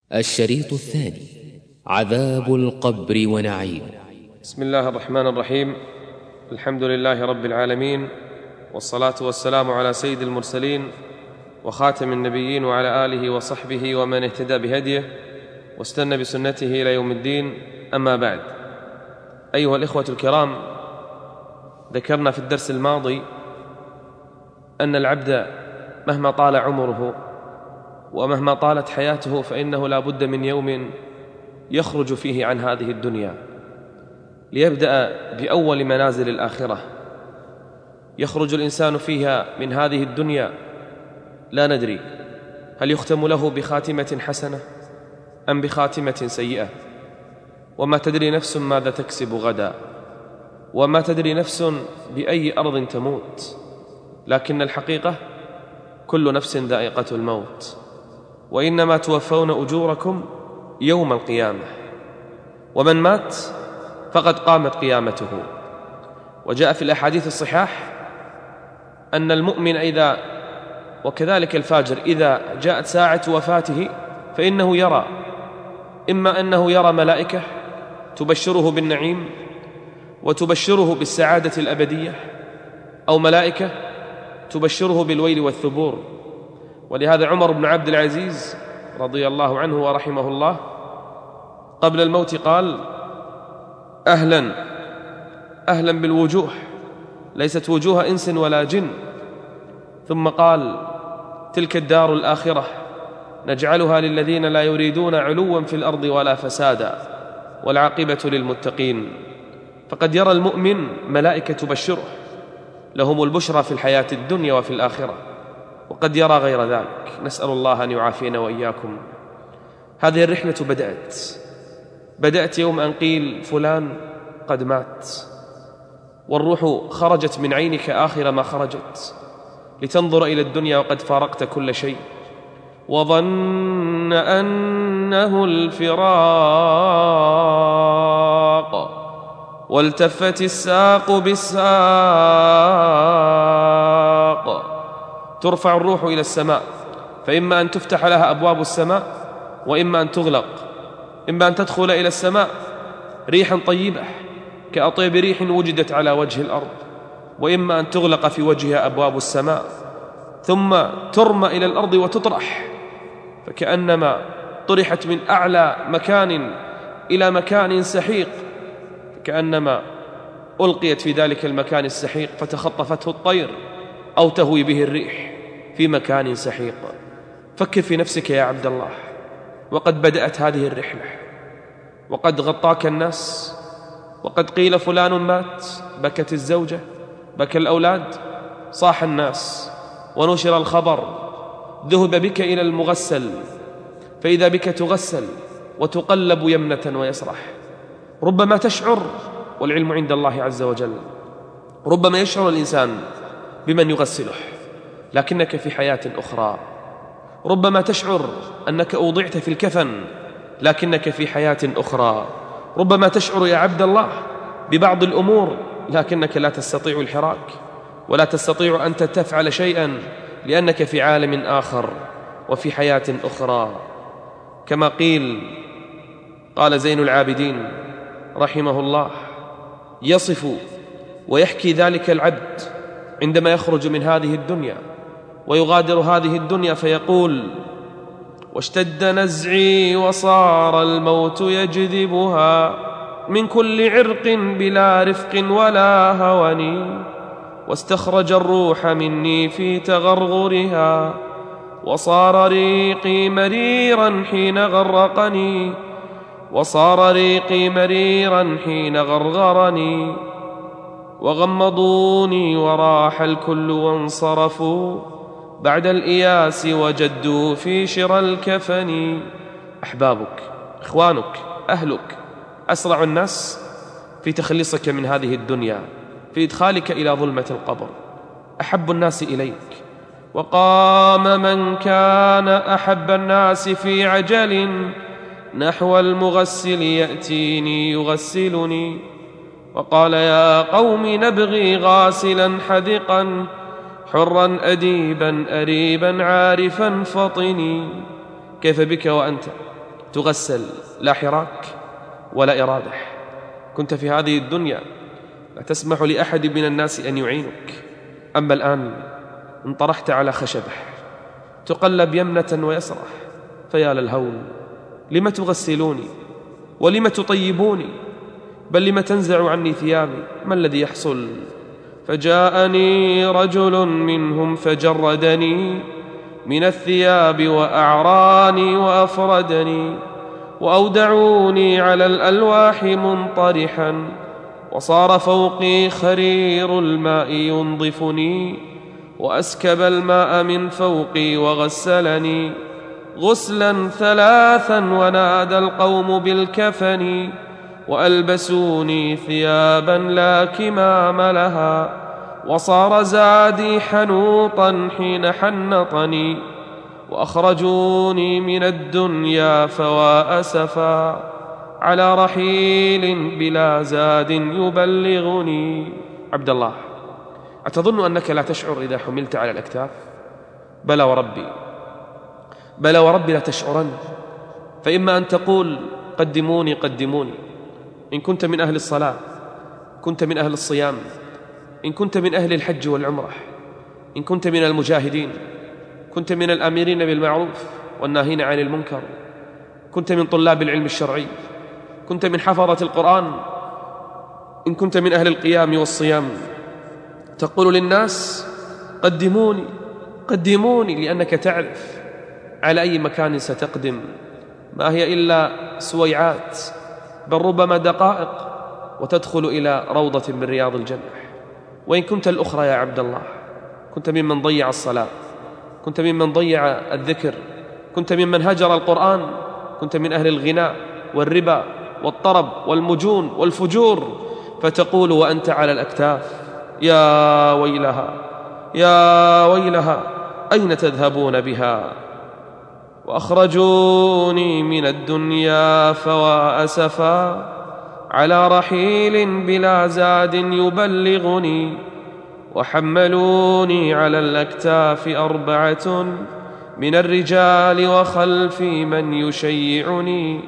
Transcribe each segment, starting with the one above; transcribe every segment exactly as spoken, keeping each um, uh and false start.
الشريط الثاني: عذاب القبر ونعيم. بسم الله الرحمن الرحيم. الحمد لله رب العالمين، والصلاة والسلام على سيد المرسلين وخاتم النبيين وعلى آله وصحبه ومن اهتدى بهديه واستنى بسنته إلى يوم الدين. أما بعد، أيها الإخوة الكرام، ذكرنا في الدرس الماضي أن العبد مهما طال عمره ومهما طالت حياته فإنه لا بد من يوم يخرج فيه عن هذه الدنيا ليبدأ بأول منازل الآخرة. يخرج الإنسان فيها من هذه الدنيا لا ندري هل يختم له بخاتمة حسنة أم بخاتمة سيئة، وما تدري نفس ماذا تكسب غدا، وما تدري نفس بأي أرض تموت، لكن الحقيقة كل نفس ذائقة الموت، وإنما توفون أجوركم يوم القيامة. ومن مات فقد قامت قيامته. وجاء في الأحاديث الصحاح أن المؤمن إذا وكذلك الفاجر إذا جاءت ساعة وفاته فإنه يرى إما أنه يرى ملائكة تبشره بالنعيم وتبشره بالسعادة الأبدية، أو ملائكة تبشره بالويل والثبور. ولهذا عمر بن عبد العزيز رضي الله عنه ورحمه الله قبل الموت قال: أهلا أهلا بالوجوه، ليست وجوه إنس ولا جن. ثم قال: تلك الدار الآخرة نجعلها للذين لا يريدون علوا في الأرض ولا فسادا والعاقبة للمتقين. فقد يرى المؤمن ملائكة تبشره، لهم البشرى في الحياة الدنيا وفي الآخرة، وقد يرى غير ذلك. نسأل الله أن يعافينا وإياكم. هذه الرحلة بدأت بدأت يوم أن قيل فلان قد مات، والروح خرجت من عينك آخر ما خرجت لتنظر إلى الدنيا وقد فارقت كل شيء، وظن أنه الفراق والتفت الساق بالساق. ترفع الروح إلى السماء، فإما أن تفتح لها أبواب السماء وإما أن تغلق. إما أن تدخل إلى السماء ريحا طيبة كأطيب ريح وجدت على وجه الأرض، وإما أن تغلق في وجهها أبواب السماء ثم ترمى إلى الأرض وتطرح، فكأنما طرحت من أعلى مكان إلى مكان سحيق، كأنما ألقيت في ذلك المكان السحيق فتخطفته الطير أو تهوي به الريح في مكان سحيق. فكر في نفسك يا عبد الله، وقد بدأت هذه الرحلة، وقد غطاك الناس، وقد قيل فلان مات، بكت الزوجة، بكى الأولاد، صاح الناس، ونشر الخبر، ذهب بك إلى المغسل فإذا بك تغسل وتقلب يمنة ويسرح. ربما تشعر، والعلم عند الله عز وجل، ربما يشعر الإنسان بمن يغسله لكنك في حياة أخرى. ربما تشعر أنك أوضعت في الكفن لكنك في حياة أخرى. ربما تشعر يا عبد الله ببعض الأمور لكنك لا تستطيع الحراك ولا تستطيع أن تفعل شيئا لأنك في عالم آخر وفي حياة أخرى. كما قيل، قال زين العابدين رحمه الله يصف ويحكي ذلك العبد عندما يخرج من هذه الدنيا ويغادر هذه الدنيا فيقول: واشتد نزعي وصار الموت يجذبها من كل عرق بلا رفق ولا هوني، واستخرج الروح مني في تغرغرها وصار ريقي مريرا حين غرقني وصار ريقي مريرا حين غرغرني، وغمضوني وراح الكل وانصرفوا بعد الإياس وجدوا في شرى الكفن. أحبابك، إخوانك، أهلك، أسرع الناس في تخليصك من هذه الدنيا، في إدخالك إلى ظلمة القبر، أحب الناس إليك. وقام من كان أحب الناس في عجل نحو المغسل يأتيني يغسلني، وقال: يا قوم نبغي غاسلا حذقا حرا أديبا أريبا عارفا فطني. كيف بك وأنت تغسل، لا حراك ولا إرادة. كنت في هذه الدنيا لا تسمح لأحد من الناس أن يعينك، أما الآن انطرحت على خشبة تقلب يمنة ويسرة، فيا للهول، لم تغسلوني ولم تطيبوني، بل لم تنزع عني ثيابي؟ ما الذي يحصل؟ فجاءني رجل منهم فجردني من الثياب وأعراني وأفردني، وأودعوني على الألواح منطرحا، وصار فوقي خرير الماء ينظفني، وأسكب الماء من فوقي وغسلني غسلا ثلاثا، ونادى القوم بالكفن، وألبسوني ثيابا لا كمام لها، وصار زادي حنوطا حين حنطني، وأخرجوني من الدنيا فوا أسفا على رحيل بلا زاد يبلغني. عبد الله، أتظن أنك لا تشعر إذا حملت على الأكتاف؟ بلى وربي، بلى وربي لا تشعرن. فإما أن تقول قدموني قدموني إن كنت من أهل الصلاة، كنت من أهل الصيام، إن كنت من أهل الحج والعمرة، إن كنت من المجاهدين، كنت من الآمرين بالمعروف والناهين عن المنكر، كنت من طلاب العلم الشرعي، كنت من حفظة القرآن، إن كنت من أهل القيام والصيام، تقول للناس قدموني قدموني، لأنك تعرف على أي مكان ستقدم، ما هي إلا سويعات، بل ربما دقائق وتدخل إلى روضة من رياض الجنة. وإن كنت الأخرى يا عبد الله، كنت ممن ضيع الصلاة، كنت ممن ضيع الذكر، كنت ممن هجر القرآن، كنت من أهل الغناء والربا والطرب والمجون والفجور، فتقول وأنت على الأكتاف يا ويلها يا ويلها أين تذهبون بها؟ وأخرجوني من الدنيا فوا أسفا على رحيل بلا زاد يبلغني، وحملوني على الأكتاف أربعة من الرجال وخلفي من يشيعني،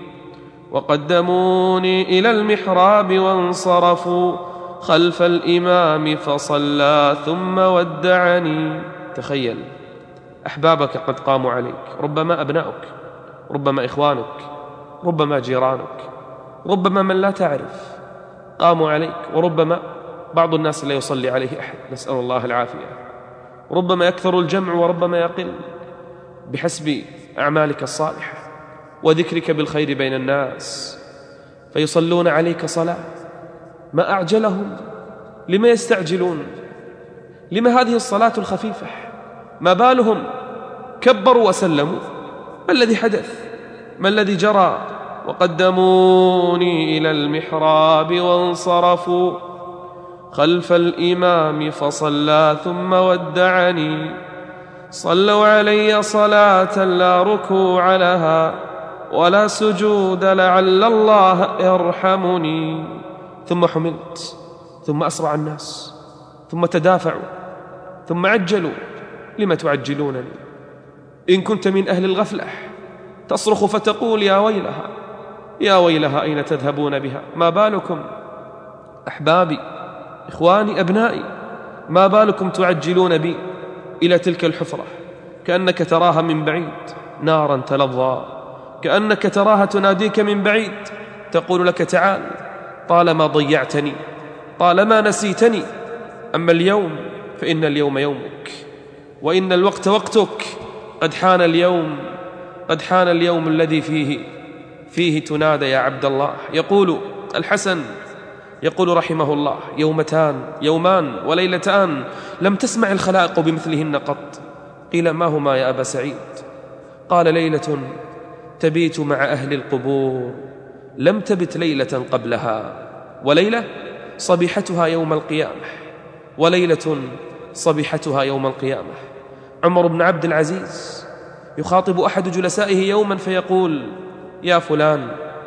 وقدموني إلى المحراب وانصرفوا خلف الإمام فصلى ثم ودعني. تخيل، أحبابك قد قاموا عليك، ربما أبنائك، ربما إخوانك، ربما جيرانك، ربما من لا تعرف قاموا عليك، وربما بعض الناس لا يصلي عليه أحد، نسأل الله العافية. ربما يكثر الجمع وربما يقل، بحسب أعمالك الصالحة وذكرك بالخير بين الناس، فيصلون عليك صلاة. ما أعجلهم، لما يستعجلون؟ لما هذه الصلاة الخفيفة؟ ما بالهم كبروا وسلموا؟ ما الذي حدث؟ ما الذي جرى؟ وقدموني إلى المحراب وانصرفوا خلف الإمام فصلى ثم ودعني، صلوا علي صلاة لا ركوع لها ولا سجود لعل الله يرحمني. ثم حملت، ثم أسرع الناس، ثم تدافعوا، ثم عجلوا. لم تعجلونني؟ إن كنت من أهل الغفلة تصرخ فتقول يا ويلها يا ويلها أين تذهبون بها؟ ما بالكم أحبابي، إخواني، أبنائي، ما بالكم تعجلون بي إلى تلك الحفرة، كأنك تراها من بعيد نارا تلظى، كأنك تراها تناديك من بعيد تقول لك تعال، طالما ضيعتني، طالما نسيتني، أما اليوم فإن اليوم يومك، وإن الوقت وقتك، قد حان اليوم، قد حان اليوم الذي فيه فيه تنادى يا عبد الله. يقول الحسن، يقول رحمه الله: يومتان يومان وليلتان لم تسمع الخلائق بمثلهن قط. قيل: ما هما يا أبا سعيد؟ قال: ليلة تبيت مع أهل القبور لم تبت ليلة قبلها، وليلة صبيحتها يوم القيامة، وليلة صبيحتها يوم القيامة. عمر بن عبد العزيز يخاطب أحد جلسائه يوما فيقول: يا فلان،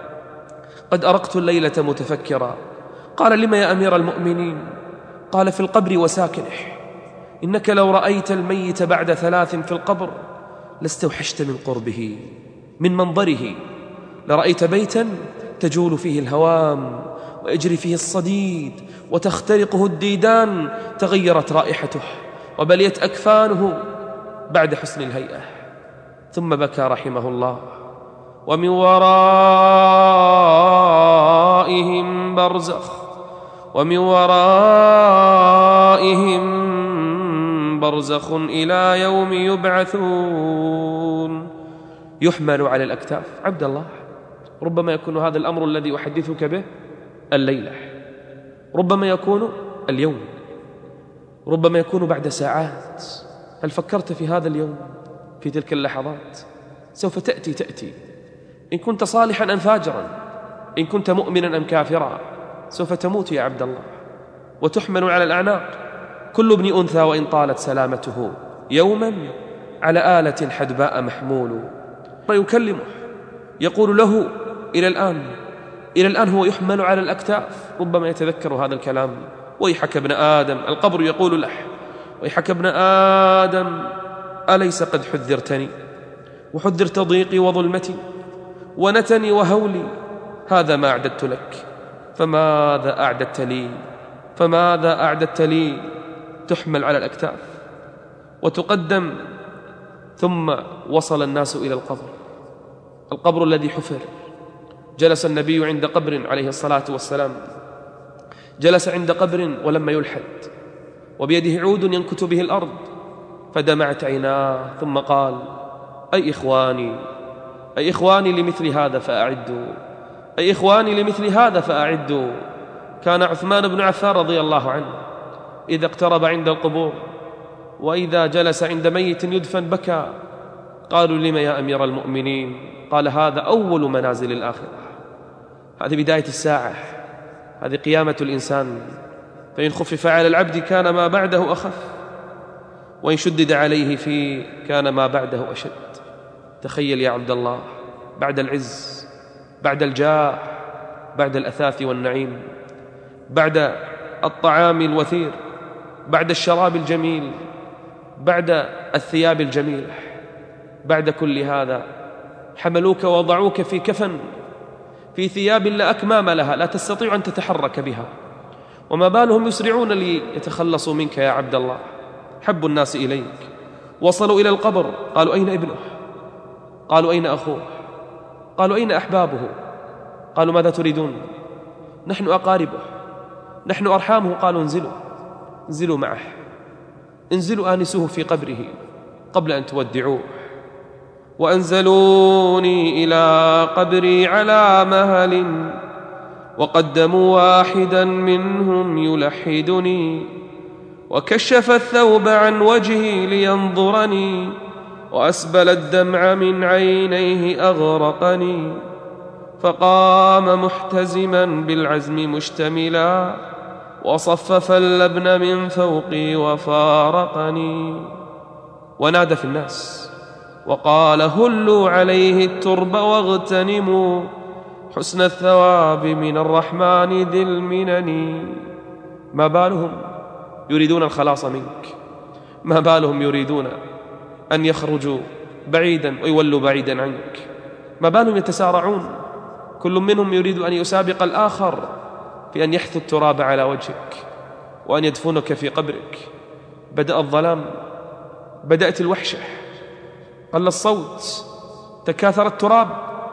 قد أرقت الليلة متفكرا. قال: لما يا أمير المؤمنين؟ قال: في القبر وساكنه، إنك لو رأيت الميت بعد ثلاث في القبر لاستوحشت من قربه، من منظره، لرأيت بيتا تجول فيه الهوام ويجري فيه الصديد وتخترقه الديدان، تغيرت رائحته وبليت أكفانه بعد حسن الهيئة. ثم بكى رحمه الله: ومن ورائهم برزخ ومن ورائهم برزخ إلى يوم يبعثون. يحمل على الأكتاف. عبد الله، ربما يكون هذا الأمر الذي أحدثك به الليلة، ربما يكون اليوم، ربما يكون بعد ساعات. هل فكرت في هذا اليوم، في تلك اللحظات؟ سوف تأتي تأتي إن كنت صالحا أم فاجرا، إن كنت مؤمنا أم كافرا، سوف تموت يا عبد الله، وتحمل على الأعناق. كل ابن أنثى وإن طالت سلامته يوما على آلة حدباء محمول. فيكلمه يقول له: إلى الآن إلى الآن هو يحمل على الأكتاف. ربما يتذكر هذا الكلام: ويحك ابن آدم. القبر يقول له: ويحك ابن آدم، أليس قد حذرتني وحذرت ضيقي وظلمتي ونتني وهولي؟ هذا ما أعددت لك، فماذا أعددت لي فماذا أعددت لي تحمل على الأكتاف وتقدم. ثم وصل الناس إلى القبر، القبر الذي حفر. جلس النبي عند قبر عليه الصلاة والسلام، جلس عند قبر ولما يلحد، وبيده عود ينكت به الأرض، فدمعت عيناه ثم قال: أي إخواني أي إخواني لمثل هذا فأعدوا أي إخواني لمثل هذا فأعدوا. كان عثمان بن عفان رضي الله عنه إذا اقترب عند القبور وإذا جلس عند ميت يدفن بكى. قالوا: لم يا أمير المؤمنين؟ قال: هذا أول منازل الآخرة، هذه بداية الساعة، هذه قيامة الإنسان. فإن خفف على العبد كان ما بعده أخف، وإن شدد عليه فيه كان ما بعده أشد. تخيل يا عبد الله، بعد العز، بعد الجاه، بعد الأثاث والنعيم، بعد الطعام الوثير، بعد الشراب الجميل، بعد الثياب الجميلة، بعد كل هذا حملوك ووضعوك في كفن، في ثياب لا أكمام لها، لا تستطيع أن تتحرك بها. وما بالهم يسرعون ليتخلصوا منك يا عبد الله. حب الناس إليك، وصلوا إلى القبر، قالوا: أين ابنه؟ قالوا: أين أخوه؟ قالوا: أين أحبابه؟ قالوا: ماذا تريدون؟ نحن أقاربه، نحن أرحامه. قالوا: انزلوا انزلوا معه، انزلوا آنسوه في قبره قبل أن تودعوه. وأنزلوني إلى قبري على مهل، وقدموا واحدا منهم يلحدني، وكشف الثوب عن وجهي لينظرني، وأسبل الدمع من عينيه أغرقني. فقام محتزما بالعزم مشتملا، وصفف اللبن من فوقي وفارقني. ونادى في الناس وقال: هلوا عليه الترب واغتنموا حسن الثواب من الرحمن ذي المنن. ما بالهم يريدون الخلاص منك، ما بالهم يريدون أن يخرجوا بعيدا ويولوا بعيدا عنك، ما بالهم يتسارعون، كل منهم يريد أن يسابق الآخر في أن يحث التراب على وجهك وأن يدفنك في قبرك. بدأ الظلام، بدأت الوحشة، قل الصوت، تكاثر التراب،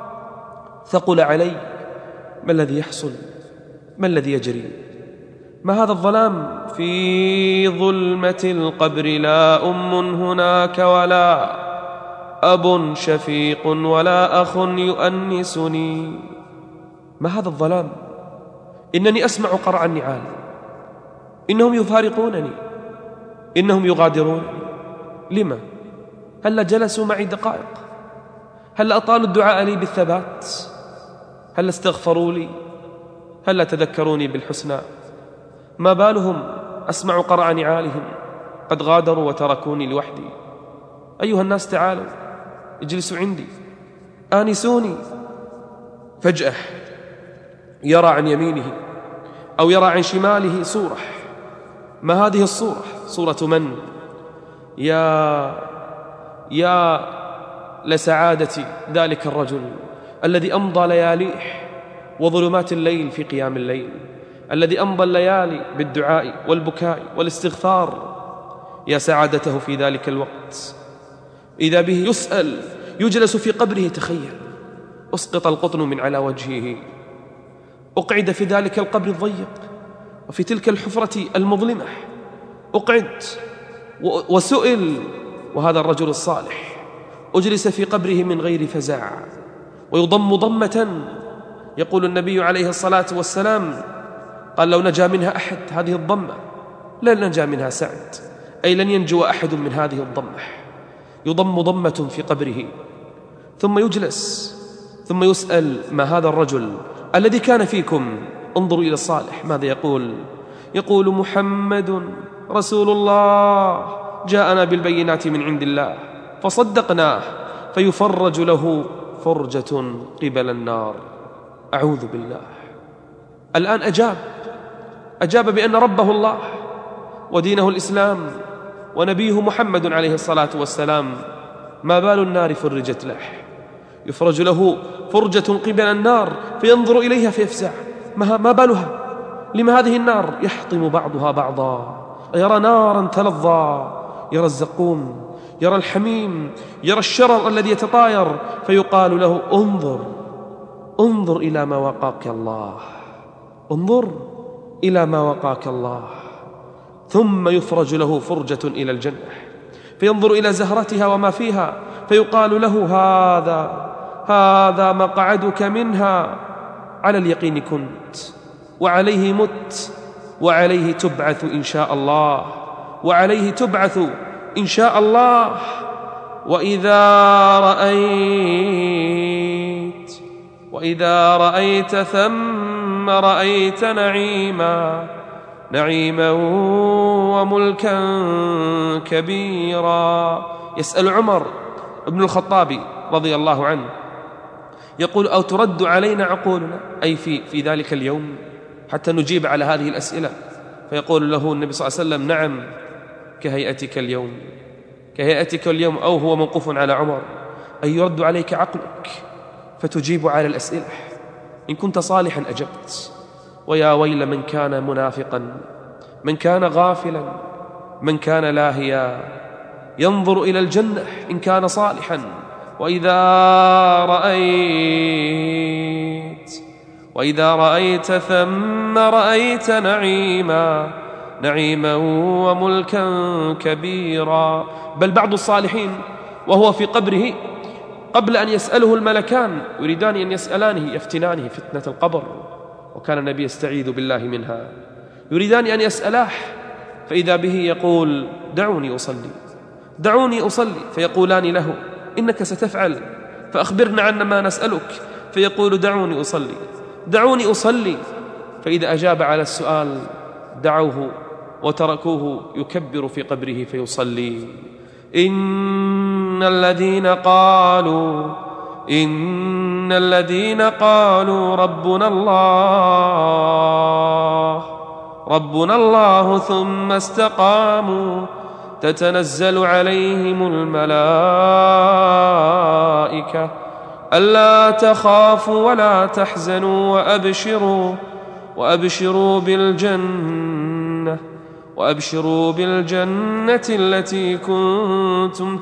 ثقل علي. ما الذي يحصل؟ ما الذي يجري؟ ما هذا الظلام؟ في ظلمة القبر لا أم هناك ولا أب شفيق ولا أخ يؤنسني. ما هذا الظلام؟ إنني أسمع قرع النعال، إنهم يفارقونني، إنهم يغادرونني. لما؟ هل جلسوا معي دقائق؟ هل أطالوا الدعاء لي بالثبات؟ هل استغفروا لي؟ هل تذكروني بالحسنى؟ ما بالهم أسمع قرع نعالهم، قد غادروا وتركوني لوحدي. أيها الناس تعالوا اجلسوا عندي، آنسوني. فجأة يرى عن يمينه أو يرى عن شماله صورة. ما هذه الصورة؟ صورة من؟ يا يا لسعادة ذلك الرجل الذي أمضى لياليه وظلمات الليل في قيام الليل، الذي أمضى الليالي بالدعاء والبكاء والاستغفار، يا سعادته في ذلك الوقت إذا به يسأل يجلس في قبره. تخيل، أسقط القطن من على وجهه، أقعد في ذلك القبر الضيق وفي تلك الحفرة المظلمة، أقعد وسئل، وهذا الرجل الصالح أجلس في قبره من غير فزع ويضم ضمة. يقول النبي عليه الصلاة والسلام قال لو نجا منها أحد هذه الضمة لن نجا منها سعد، أي لن ينجو أحد من هذه الضمة. يضم ضمة في قبره ثم يجلس ثم يسأل ما هذا الرجل الذي كان فيكم؟ انظروا إلى الصالح ماذا يقول؟ يقول محمد رسول الله جاءنا بالبينات من عند الله فصدقناه، فيفرج له فرجة قبل النار. أعوذ بالله. الآن أجاب أجاب بأن ربه الله ودينه الإسلام ونبيه محمد عليه الصلاة والسلام. ما بال النار فرجت له؟ يفرج له فرجة قبل النار فينظر إليها فيفزع، ما بالها؟ لما هذه النار يحطم بعضها بعضا؟ يرى نارا تلظى، يرى الزقوم، يرى الحميم، يرى الشرر الذي يتطاير، فيقال له انظر انظر إلى ما وقاك الله، انظر إلى ما وقاك الله. ثم يفرج له فرجة إلى الجنة فينظر إلى زهرتها وما فيها، فيقال له هذا هذا مقعدك منها، على اليقين كنت وعليه مت وعليه تبعث إن شاء الله، وعليه تبعث إن شاء الله. وإذا رأيت وإذا رأيت ثم رأيت نعيما نعيما وملكا كبيرا. يسأل عمر بن الخطاب رضي الله عنه يقول أو ترد علينا عقولنا، أي في, في ذلك اليوم، حتى نجيب على هذه الأسئلة. فيقول له النبي صلى الله عليه وسلم نعم، كهيئتك اليوم كهيئتك اليوم أو هو موقوف على عمر، أي يرد عليك عقلك فتجيب على الأسئلة. إن كنت صالحا أجبت، ويا ويل من كان منافقا، من كان غافلا، من كان لاهيا، ينظر إلى الجنة إن كان صالحا. وإذا رأيت وإذا رأيت ثم رأيت نعيما نعيما وملكا كبيرا. بل بعض الصالحين وهو في قبره قبل أن يسأله الملكان يريدان أن يسألانه يفتنانه فتنة القبر، وكان النبي يستعيذ بالله منها، يريدان أن يسألاه، فإذا به يقول دعوني أصلي دعوني أصلي فيقولان له إنك ستفعل، فأخبرنا عن ما نسألك. فيقول دعوني أصلي دعوني أصلي فإذا أجاب على السؤال دعوه وتركوه يكبر في قبره فيصلي. إن الذين قالوا إن الذين قالوا ربنا الله ربنا الله ثم استقاموا تتنزل عليهم الملائكة ألا تخافوا ولا تحزنوا وأبشروا وأبشروا بالجنة وأبشروا بالجنة التي كنتم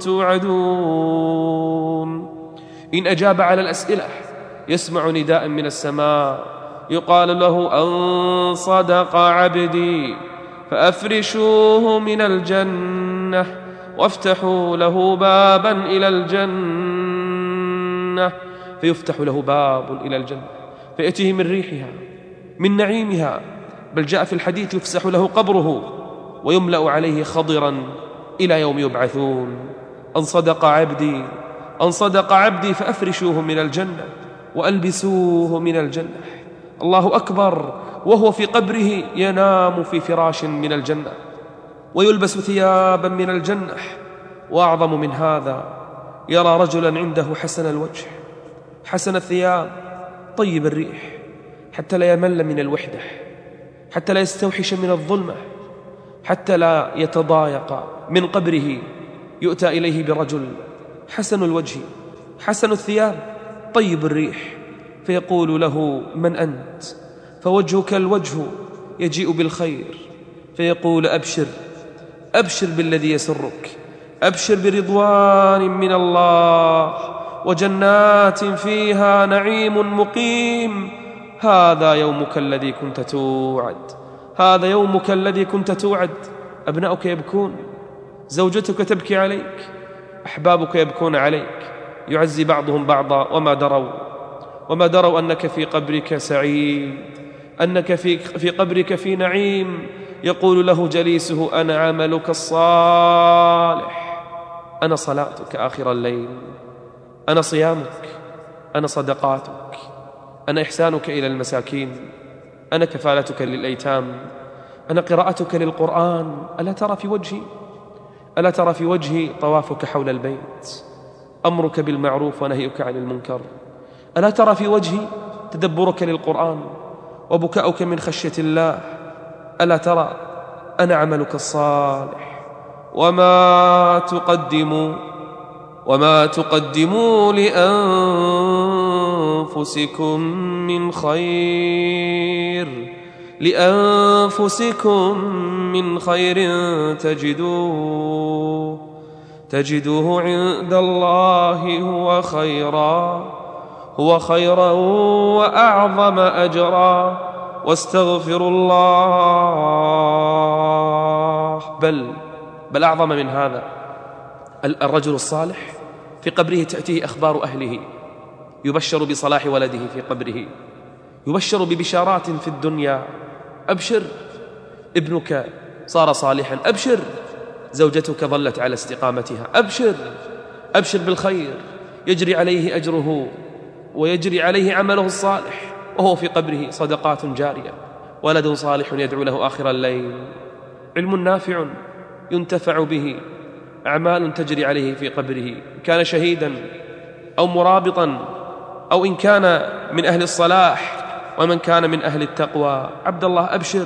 توعدون. إن أجاب على الأسئلة يسمع نداء من السماء يقال له أن صدق عبدي فأفرشوه من الجنة وافتحوا له بابا إلى الجنة، فيفتح له باب إلى الجنة فيأتيه من ريحها من نعيمها. بل جاء في الحديث يفسح له قبره ويملأ عليه خضرا إلى يوم يبعثون. أن صدق عبدي أن صدق عبدي فأفرشوه من الجنة وألبسوه من الجنة. الله أكبر. وهو في قبره ينام في فراش من الجنة ويلبس ثيابا من الجنة. وأعظم من هذا يرى رجلا عنده حسن الوجه حسن الثياب طيب الريح، حتى لا يمل من الوحدة، حتى لا يستوحش من الظلمة، حتى لا يتضايق من قبره. يؤتى إليه برجل حسن الوجه حسن الثياب طيب الريح، فيقول له: من أنت؟ فوجهك الوجه يجيء بالخير، فيقول: أبشر أبشر بالذي يسرك، أبشر برضوان من الله وجنات فيها نعيم مقيم. هذا يومك الذي كنت توعد، هذا يومك الذي كنت توعد. أبناؤك يبكون، زوجتك تبكي عليك، أحبابك يبكون عليك، يعزي بعضهم بعضا وما دروا وما دروا أنك في قبرك سعيد، أنك في, في قبرك في نعيم. يقول له جليسه: أنا عملك الصالح، أنا صلاتك آخر الليل، أنا صيامك، أنا صدقاتك، أنا إحسانك إلى المساكين، أنا كفالتك للأيتام، أنا قراءتك للقرآن. ألا ترى في وجهي ألا ترى في وجهي طوافك حول البيت، أمرك بالمعروف ونهيك عن المنكر؟ ألا ترى في وجهي تدبرك للقرآن وبكاؤك من خشية الله؟ ألا ترى أنا عملك الصالح؟ وما تقدموا وما تقدموا لأنفسكم من خير لأنفسكم من خير تجدوه تجدوه عند الله هو خيرا هو خيرا وأعظم أجرا واستغفروا الله. بل بل أعظم من هذا، الرجل الصالح في قبره تأتيه أخبار أهله، يبشر بصلاح ولده في قبره، يبشر ببشارات في الدنيا: أبشر ابنك صار صالحا، أبشر زوجتك ظلت على استقامتها، أبشر أبشر بالخير، يجري عليه أجره ويجري عليه عمله الصالح وهو في قبره، صدقات جارية، ولد صالح يدعو له آخر الليل، علم نافع ينتفع به، أعمال تجري عليه في قبره، كان شهيدا أو مرابطا أو إن كان من أهل الصلاح ومن كان من أهل التقوى. عبد الله، أبشر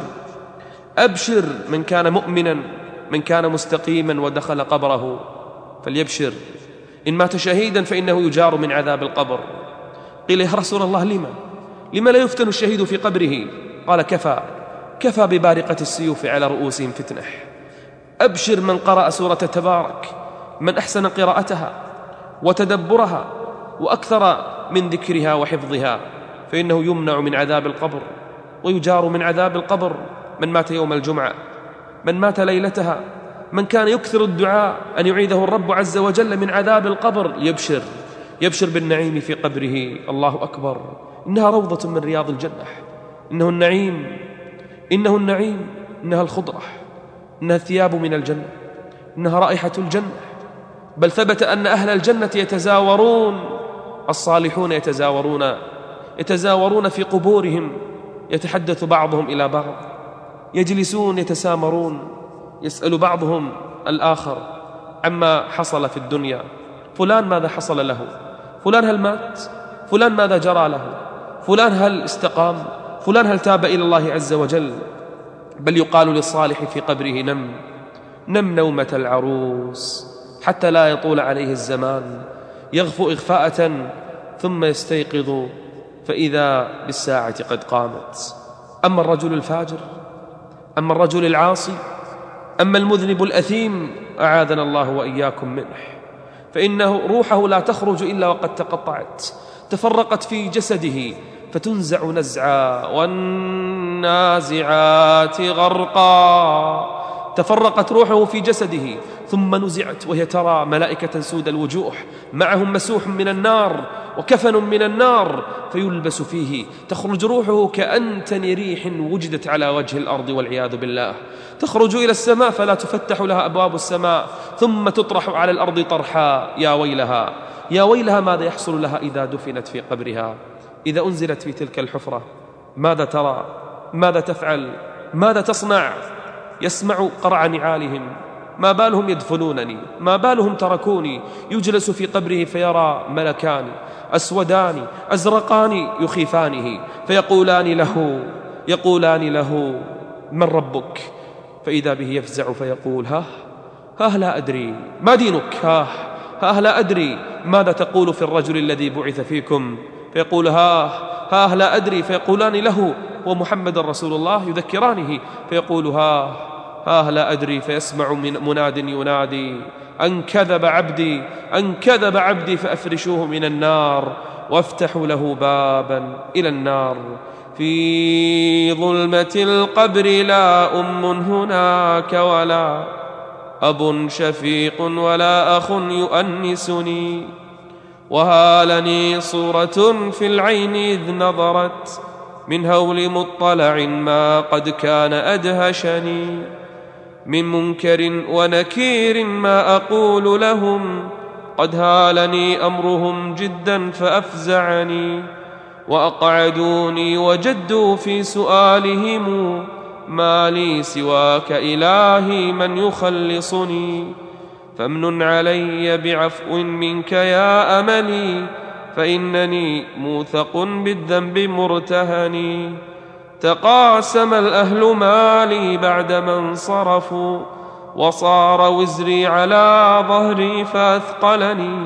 أبشر من كان مؤمنا، من كان مستقيما ودخل قبره فليبشر، إن مات شهيدا فإنه يجار من عذاب القبر. قيل: يا رسول الله، لما لما لا يفتن الشهيد في قبره؟ قال: كفى كفى ببارقة السيوف على رؤوسهم فتنة. أبشر من قرأ سورة تبارك، من أحسن قراءتها وتدبرها وأكثر من ذكرها وحفظها، فإنه يمنع من عذاب القبر ويجار من عذاب القبر. من مات يوم الجمعة، من مات ليلتها، من كان يكثر الدعاء أن يعيده الرب عز وجل من عذاب القبر، يبشر يبشر بالنعيم في قبره. الله أكبر، إنها روضة من رياض الجنة، إنه النعيم إنه النعيم إنها الخضرة، إنها الثياب من الجنة، إنها رائحة الجنة. بل ثبت أن أهل الجنة يتزاورون، الصالحون يتزاورون يتزاورون في قبورهم، يتحدث بعضهم إلى بعض، يجلسون يتسامرون، يسأل بعضهم الآخر عما حصل في الدنيا: فلان ماذا حصل له؟ فلان هل مات؟ فلان ماذا جرى له؟ فلان هل استقام؟ فلان هل تاب إلى الله عز وجل؟ بل يقال للصالح في قبره: نم نم نومة العروس حتى لا يطول عليه الزمان، يغفو إغفاءة ثم يستيقظ فإذا بالساعة قد قامت. أما الرجل الفاجر، أما الرجل العاصي، أما المذنب الأثيم، أعاذنا الله وإياكم منه، فإنه روحه لا تخرج إلا وقد تقطعت، تفرقت في جسده، فتنزع نزعا والنازعات غرقا. تفرقت روحه في جسده ثم نزعت، وهي ترى ملائكة سود الوجوه معهم مسوح من النار وكفن من النار فيلبس فيه، تخرج روحه كأنتن ريح وجدت على وجه الأرض والعياذ بالله، تخرج إلى السماء فلا تفتح لها أبواب السماء، ثم تطرح على الأرض طرحا. يا ويلها يا ويلها ماذا يحصل لها إذا دفنت في قبرها، إذا أنزلت في تلك الحفرة؟ ماذا ترى؟ ماذا تفعل؟ ماذا تصنع؟ يسمع قرع نعالهم: ما بالهم يدفنونني؟ ما بالهم تركوني؟ يجلس في قبره فيرى ملكان أسودان أزرقان يخيفانه، فيقولان له يقولان له من ربك؟ فإذا به يفزع فيقول: ها ها لا أدري. ما دينك؟ ها ها لا أدري ماذا تقول في الرجل الذي بعث فيكم؟ فيقول ها ها لا أدري، فيقولان له هو محمد رسول الله، يذكرانه، فيقول ها ها لا أدري، فيسمع من مناد ينادي أن كذب عبدي أن كذب عبدي فأفرشوه من النار وافتحوا له بابا إلى النار. في ظلمة القبر لا أم هناك ولا أب شفيق ولا أخ يؤنسني، وهالني صورة في العين إذ نظرت من هول مطلع ما قد كان أدهشني، من منكر ونكير ما أقول لهم قد هالني أمرهم جدا فأفزعني، وأقعدوني وجدوا في سؤالهم ما لي سواك إلهي من يخلصني، فامنن علي بعفو منك يا أملي فإنني موثق بالذنب مرتهني. تقاسم الأهل مالي بعدما انصرفوا وصار وزري على ظهري فأثقلني،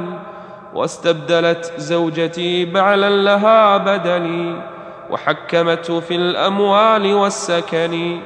واستبدلت زوجتي بعلا لها بدلي وحكمته في الأموال والسكن،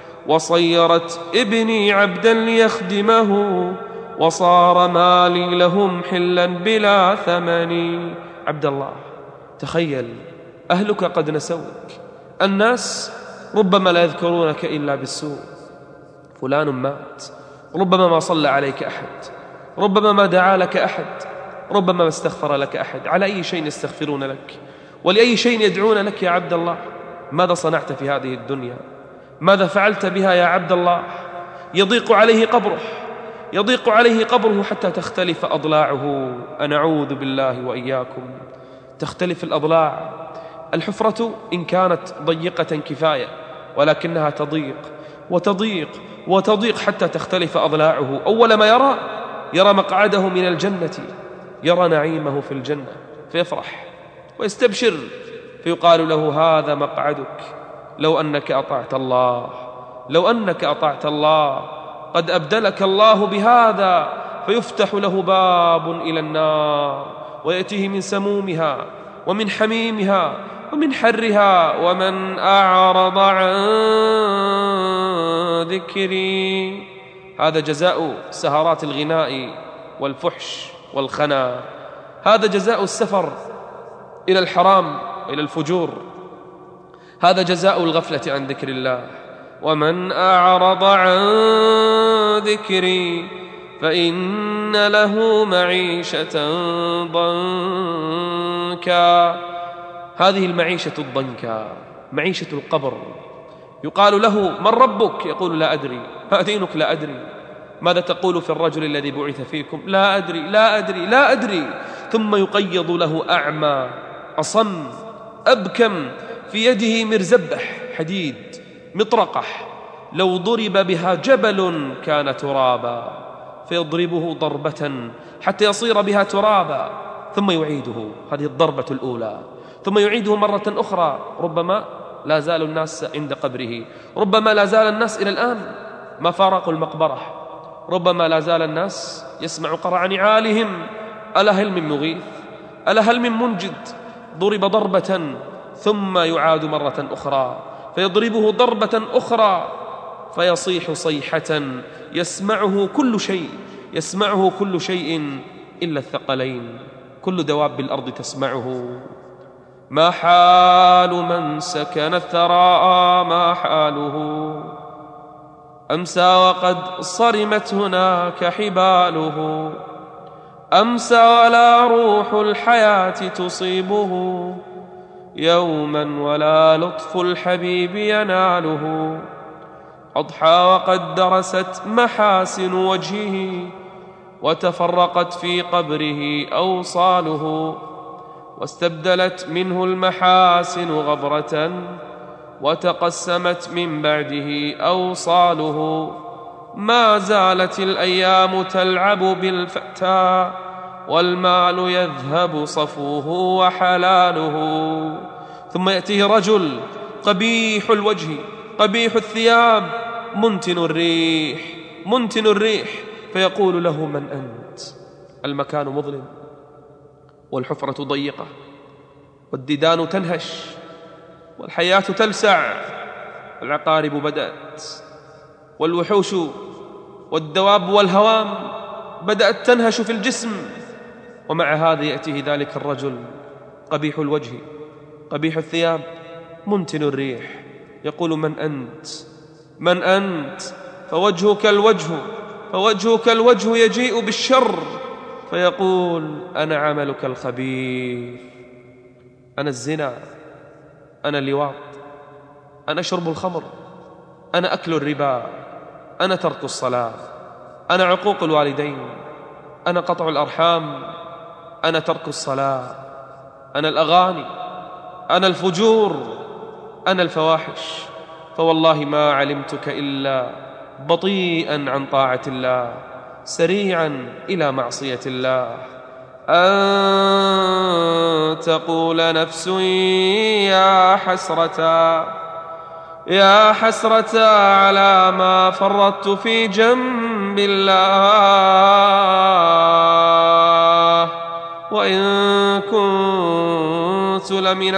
وصيرت ابني عبدا ليخدمه وصار مالي لهم حلا بلا ثمن. عبد الله، تخيل أهلك قد نسوك، الناس ربما لا يذكرونك إلا بالسوء، فلان مات، ربما ما صلى عليك أحد، ربما ما دعا لك أحد، ربما ما استغفر لك أحد. على أي شيء يستغفرون لك؟ ولأي شيء يدعون لك يا عبد الله؟ ماذا صنعت في هذه الدنيا؟ ماذا فعلت بها يا عبد الله؟ يضيق عليه قبره، يضيق عليه قبره حتى تختلف أضلاعه. أنا أعوذ بالله وإياكم تختلف الأضلاع. الحفرة إن كانت ضيقة كفاية، ولكنها تضيق وتضيق وتضيق حتى تختلف أضلاعه. أول ما يرى يرى مقعده من الجنة، يرى نعيمه في الجنة فيفرح ويستبشر، فيقال له هذا مقعدك لو أنك أطعت الله، لو أنك أطعت الله قد أبدلك الله بهذا. فيفتح له باب إلى النار ويأتيه من سمومها ومن حميمها ومن حرها. ومن أعرض عن ذكري، هذا جزاء سهرات الغناء والفحش والخنا، هذا جزاء السفر إلى الحرام وإلى الفجور، هذا جزاء الغفلة عن ذكر الله. ومن أعرض عن ذكري فإن له معيشة ضنكا. هذه المعيشة الضنكا معيشة القبر. يقال له من ربك؟ يقول لا أدري. ما دينك؟ لا أدري. ماذا تقول في الرجل الذي بعث فيكم؟ لا أدري لا أدري لا أدري. ثم يقيض له أعمى أصم أبكم في يده مرزبح حديد مطرقة، لو ضرب بها جبل كان ترابا، فيضربه ضربة حتى يصير بها ترابا، ثم يعيده، هذه الضربة الأولى، ثم يعيده مرة أخرى. ربما لا زال الناس عند قبره، ربما لا زال الناس إلى الآن ما فارقوا المقبرة، ربما لا زال الناس يسمع قرع نعالهم. ألا هل من مغيث؟ ألا هل من منجد؟ ضرب ضربة ثم يعاد مرة أخرى، فيضربه ضربة أخرى، فيصيح صيحة يسمعه كل شيء، يسمعه كل شيء إلا الثقلين، كل دواب الأرض تسمعه. ما حال من سكن الثراء؟ ما حاله؟ أمسى وقد صرمت هناك حباله، أمسى ولا روح الحياة تصيبه، يوما ولا لطف الحبيب يناله. أضحى وقد درست محاسن وجهه، وتفرقت في قبره أوصاله، واستبدلت منه المحاسن غبرة، وتقسمت من بعده أوصاله. ما زالت الأيام تلعب بالفتى، والمال يذهب صفوه وحلاله. ثم يأتيه رجل قبيح الوجه قبيح الثياب منتن الريح منتن الريح، فيقول له من أنت؟ المكان مظلم والحفرة ضيقة والديدان تنهش والحياة تلسع، العقارب بدأت والوحوش والدواب والهوام بدأت تنهش في الجسم، ومع هذا يأتيه ذلك الرجل قبيح الوجه قبيح الثياب منتن الريح، يقول: من أنت؟ من أنت؟ فوجهك الوجه فوجهك الوجه يجيء بالشر، فيقول: أنا عملك الخبيث، أنا الزنا، أنا اللواط، أنا شرب الخمر، أنا أكل الربا، أنا ترك الصلاة، أنا عقوق الوالدين، أنا قطع الأرحام، أنا ترك الصلاة، أنا الأغاني، أنا الفجور، أنا الفواحش. فوالله ما علمتك إلا بطيئا عن طاعة الله سريعا إلى معصية الله. أن تقول نفس يا حسرة يا حسرة على ما فرطت في جنب الله وإن كنت لمن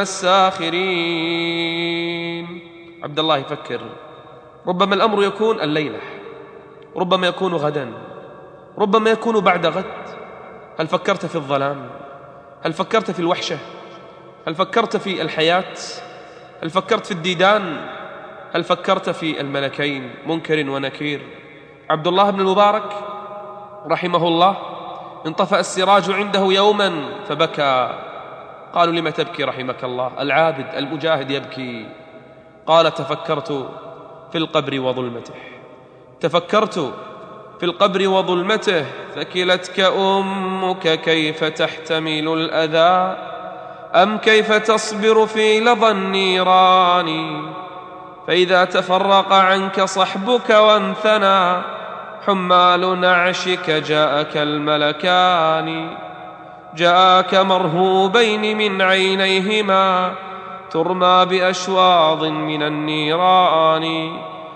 الساخرين. عبد الله يفكر، ربما الأمر يكون الليلة، ربما يكون غدا، ربما يكون بعد غد. هل فكرت في الظلام؟ هل فكرت في الوحشة؟ هل فكرت في الحياة؟ هل فكرت في الديدان؟ هل فكرت في الملكين منكر ونكير؟ عبد الله بن المبارك رحمه الله انطفأ السراج عنده يوما فبكى. قالوا: لم تبكي رحمك الله؟ العابد المجاهد يبكي. قال: تفكرت في القبر وظلمته، تفكرت في القبر وظلمته، ثكلتك أمك كيف تحتمل الأذى أم كيف تصبر في لظى النيران، فإذا تفرق عنك صحبك وانثنى حمال نعشك جاءك الملكان، جاءك مرهوبين من عينيهما ترمى بأشواظ من النيران،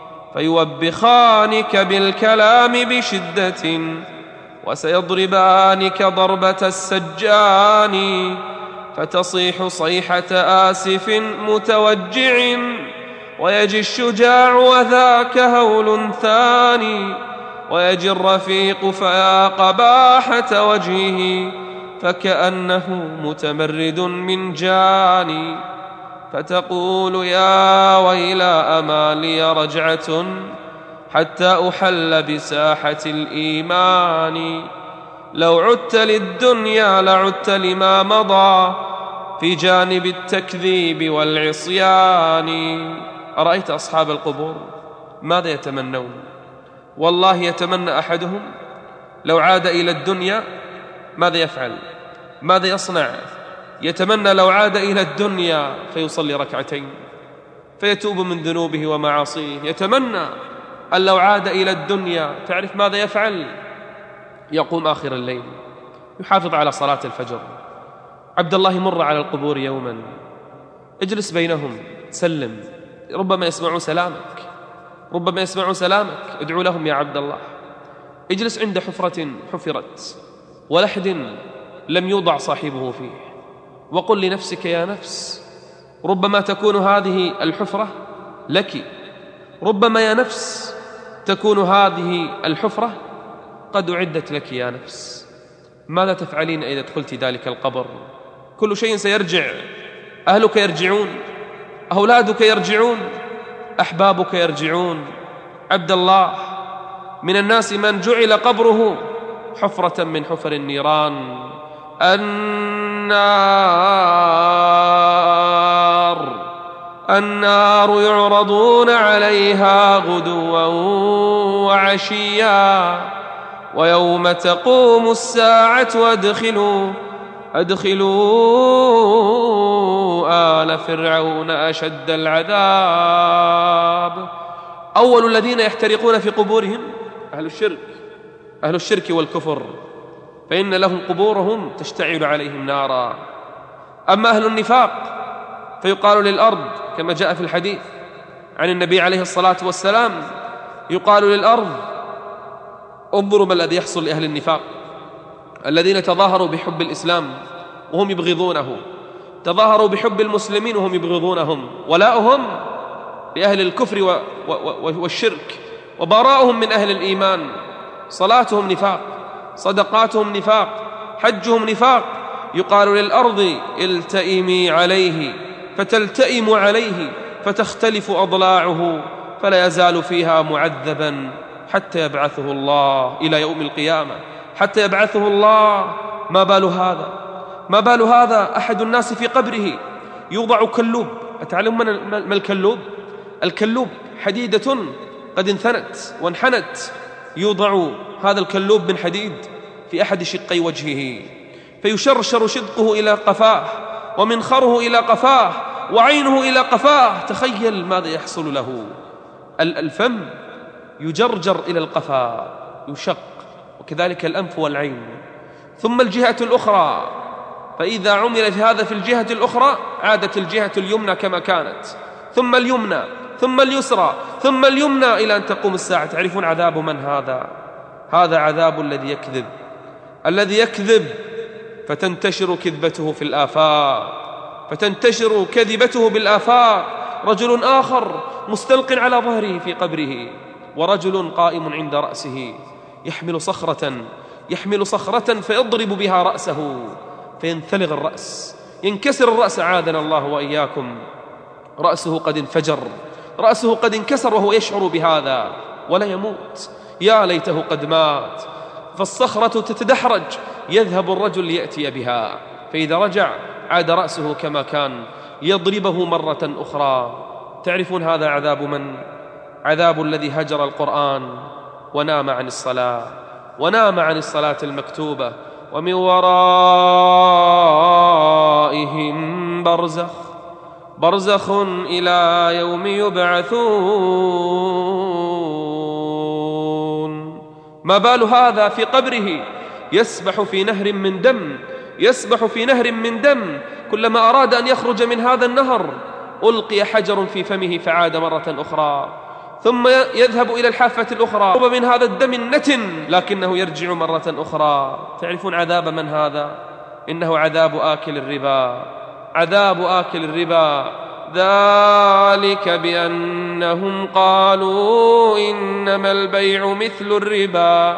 فيوبخانك بالكلام بشدة وسيضربانك ضربة السجان، فتصيح صيحة آسف متوجع ويجي الشجاع وذاك هول ثاني، ويجي الرفيق فيا قباحة وجهه فكأنه متمرد من جاني، فتقول: يا ويلى أما لي رجعة حتى أحل بساحة الإيمان، لو عدت للدنيا لعدت لما مضى في جانب التكذيب والعصيان. أرأيت أصحاب القبور ماذا يتمنون؟ والله يتمنى أحدهم لو عاد إلى الدنيا ماذا يفعل؟ ماذا يصنع؟ يتمنى لو عاد إلى الدنيا فيصلي ركعتين فيتوب من ذنوبه ومعاصيه. يتمنى أن لو عاد إلى الدنيا تعرف ماذا يفعل؟ يقوم آخر الليل يحافظ على صلاة الفجر. عبد الله مر على القبور يوما، اجلس بينهم سلم، ربما يسمعوا سلامك، ربما يسمعوا سلامك، ادعو لهم يا عبد الله. اجلس عند حفرة حفرت ولحد لم يوضع صاحبه فيه، وقل لنفسك: يا نفس ربما تكون هذه الحفرة لك، ربما يا نفس تكون هذه الحفرة قد أعدت لك يا نفس. ماذا تفعلين إذا دخلت ذلك القبر؟ كل شيء سيرجع، أهلك يرجعون، أولادك يرجعون، أحبابك يرجعون. عبد الله، من الناس من جعل قبره حفرة من حفر النيران. النار النار يعرضون عليها غدوا وعشيا ويوم تقوم الساعة أدخلوا أدخلوا آل فرعون أشد العذاب. أول الذين يحترقون في قبورهم أهل الشرك، أهل الشرك والكفر، فإن لهم قبورهم تشتعل عليهم نارا. أما أهل النفاق فيقال للأرض كما جاء في الحديث عن النبي عليه الصلاة والسلام، يقال للأرض: انظروا ما الذي يحصل لأهل النفاق، الذين تظاهروا بحب الإسلام وهم يبغضونه، تظاهروا بحب المسلمين وهم يبغضونهم، ولاؤهم لأهل الكفر والشرك وبراءهم من أهل الإيمان. صلاتهم نفاق، صدقاتهم نفاق، حجهم نفاق. يقال للأرض التئمي عليه فتلتئم عليه فتختلف أضلاعه فلا يزال فيها معذبا حتى يبعثه الله إلى يوم القيامة، حتى يبعثه الله. ما بال هذا؟ ما بال هذا أحد الناس في قبره يوضع كلوب. أتعلم ما الكلوب؟ الكلوب حديدة قد انثنت وانحنت، يوضع هذا الكلوب من حديد في أحد شقي وجهه فيشرشر شدقه إلى قفاه ومنخره إلى قفاه وعينه إلى قفاه. تخيل ماذا يحصل له. الفم يجرجر إلى القفا يشق، وكذلك الأنف والعين، ثم الجهة الأخرى. فإذا عمل في هذا في الجهة الأخرى عادت الجهة اليمنى كما كانت، ثم اليمنى ثم اليسرى ثم اليمنى إلى أن تقوم الساعة. تعرفون عذاب من هذا؟ هذا عذاب الذي يكذب، الذي يكذب فتنتشر كذبته في الآفاق، فتنتشر كذبته بالآفاق. رجل آخر مستلق على ظهره في قبره، ورجل قائم عند رأسه يحمل صخرة يحمل صخرة فيضرب بها رأسه فينثلغ الرأس، ينكسر الرأس، عاذنا الله وإياكم. رأسه قد انفجر، رأسه قد انكسر وهو يشعر بهذا ولا يموت. يا ليته قد مات. فالصخرة تتدحرج، يذهب الرجل ليأتي بها، فإذا رجع عاد رأسه كما كان، يضربه مرة أخرى. تعرفون هذا عذاب من؟ عذاب الذي هجر القرآن ونام عن الصلاة، ونام عن الصلاة المكتوبة. ومن ورائهم برزخ برزخ إلى يوم يبعثون. ما بال هذا في قبره يسبح في نهر من دم، يسبح في نهر من دم. كلما أراد أن يخرج من هذا النهر ألقي حجر في فمه فعاد مرة أخرى، ثم يذهب إلى الحافة الأخرى ومن هذا الدم النتن، لكنه يرجع مرة أخرى. تعرفون عذاب من هذا؟ إنه عذاب آكل الربا، عذاب آكل الربا. ذلك بأنهم قالوا إنما البيع مثل الربا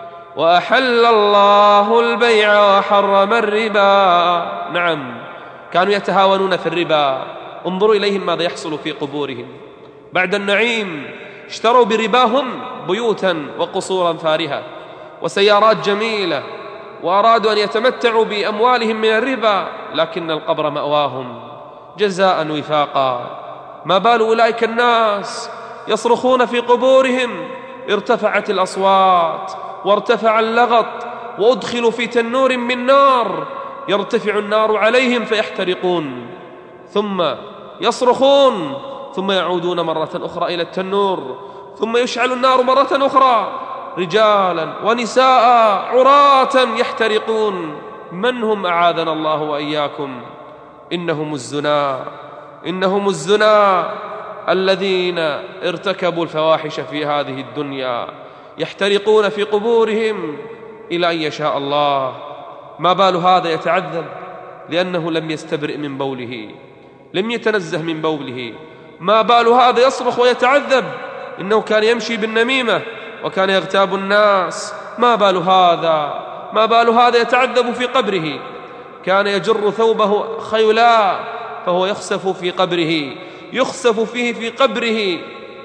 وأحل الله البيع وحرم الربا. نعم، كانوا يتهاونون في الربا. انظروا إليهم ماذا يحصل في قبورهم بعد النعيم. اشتروا برباهم بيوتا وقصورا فارهة وسيارات جميلة، وأرادوا أن يتمتعوا بأموالهم من الربا، لكن القبر مأواهم جزاء وفاقا. ما بال أولئك الناس يصرخون في قبورهم، ارتفعت الأصوات وارتفع اللغط وأدخلوا في تنور من نار، يرتفع النار عليهم فيحترقون، ثم يصرخون، ثم يعودون مرة أخرى إلى التنور، ثم يشعل النار مرة أخرى، رجالا ونساء عراة يحترقون. من هم؟ أعاذنا الله وإياكم. إنهم الزنا، إنهم الزنا الذين ارتكبوا الفواحش في هذه الدنيا، يحترقون في قبورهم إلى أن يشاء الله. ما بال هذا يتعذب لأنه لم يستبرئ من بوله، لم يتنزه من بوله. ما بال هذا يصرخ ويتعذب إنه كان يمشي بالنميمة وكان يغتاب الناس. ما بال هذا ما بال هذا يتعذب في قبره، كان يجر ثوبه خيلاء فهو يخسف في قبره، يخسف فيه في قبره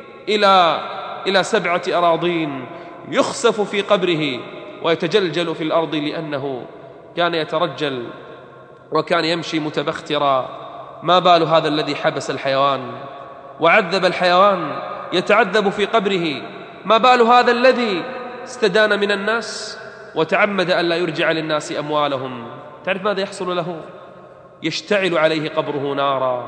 إلى إلى سبعة أراضين، يخسف في قبره ويتجلجل في الأرض لأنه كان يترجل وكان يمشي متبخترا. ما بال هذا الذي حبس الحيوان وعذب الحيوان يتعذب في قبره؟ ما بال هذا الذي استدان من الناس وتعمد أن لا يرجع للناس أموالهم؟ تعرف ماذا يحصل له؟ يشتعل عليه قبره نارا.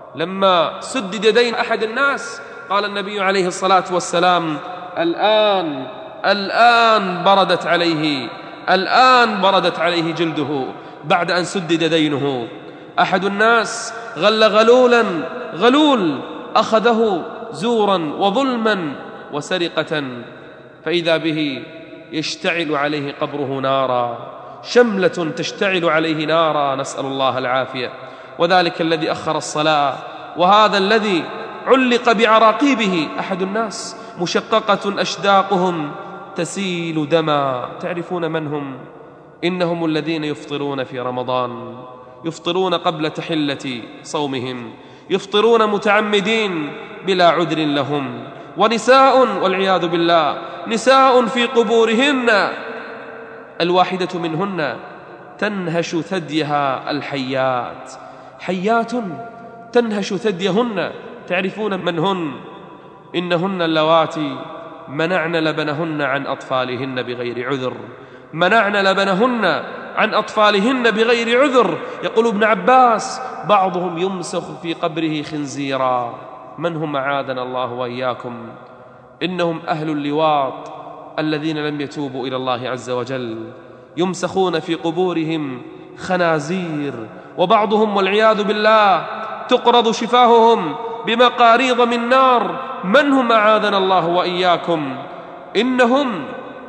لما سدد يدين أحد الناس قال النبي عليه الصلاة والسلام: الآن الآن بردت عليه الآن بردت عليه جلده بعد أن سدد دينه. أحد الناس غل غلولا غلول أخذه زورا وظلما وسرقة، فإذا به يشتعل عليه قبره نارا، شملة تشتعل عليه نارا، نسأل الله العافية. وذلك الذي أخر الصلاة، وهذا الذي علق بعراقيبه أحد الناس مشققة أشداقهم تسيل دما. تعرفون من هم؟ إنهم الذين يفطرون في رمضان، يفطرون قبل تحلة صومهم، يفطرون متعمدين بلا عذر لهم. ونساء والعياذ بالله، نساء في قبورهن الواحدة منهن تنهش ثديها الحيات، حيات تنهش ثديهن. تعرفون من هن؟ إنهن اللواتي منعن لبنهن عن أطفالهن بغير عذر، منعن لبنهن عن أطفالهن بغير عذر. يقول ابن عباس: بعضهم يمسخ في قبره خنزيرا. من هم؟ أعاذنا الله وإياكم. إنهم أهل اللواط الذين لم يتوبوا إلى الله عز وجل، يمسخون في قبورهم خنازير. وبعضهم والعياذ بالله تقرض شفاههم بمقاريض من نار. من هم؟ أعاذنا الله وإياكم. إنهم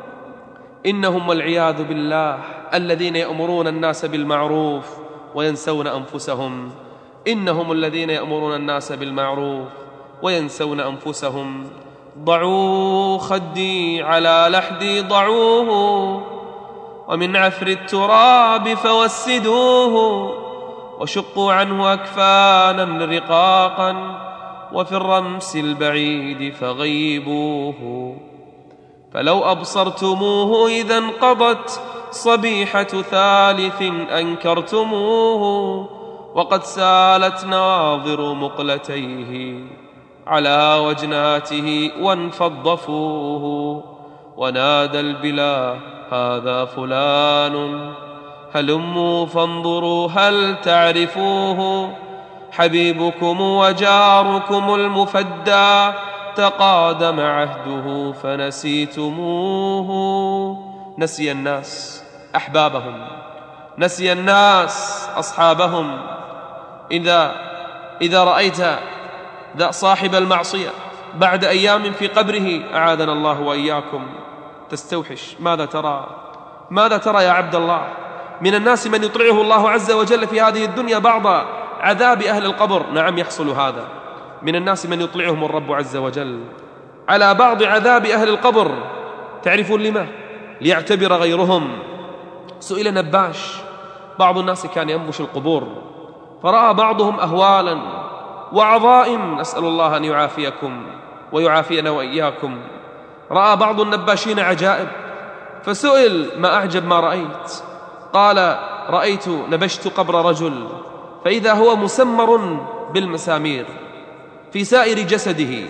إنهم والعياذ بالله الذين يأمرون الناس بالمعروف وينسون أنفسهم. إنهم الذين يأمرون الناس بالمعروف وينسون أنفسهم. ضعوا خدي على لحدي ضعوه، ومن عفر التراب فوسدوه، وشقوا عنه أكفانا رقاقا، وفي الرمس البعيد فغيبوه. فلو أبصرتموه إذا انقضت صبيحة ثالث أنكرتموه، وقد سالت ناظر مقلتيه على وجناته وانفض فوه. ونادى البلا: هذا فلان، هلموا فانظروا هل تعرفوه، حبيبكم وجاركم المفدى، تقادم عهده فنسيتموه. نسي الناس أحبابهم، نسي الناس أصحابهم. إذا, إذا رأيت ذا صاحب المعصية بعد أيام في قبره، أعاذنا الله وإياكم، تستوحش. ماذا ترى؟ ماذا ترى يا عبد الله؟ من الناس من يطلعه الله عز وجل في هذه الدنيا بعض عذاب أهل القبر. نعم، يحصل هذا. من الناس من يطلعهم الرب عز وجل على بعض عذاب أهل القبر. تعرفون لما؟ ليعتبر غيرهم. سئل نباش، بعض الناس كان ينبش القبور، فرأى بعضهم أهوالا وعظائم، نسأل الله أن يعافيكم ويعافينا وإياكم. رأى بعض النباشين عجائب، فسئل: ما أعجب ما رأيت؟ قال: رأيت نبشت قبر رجل، فإذا هو مسمر بالمسامير في سائر جسده،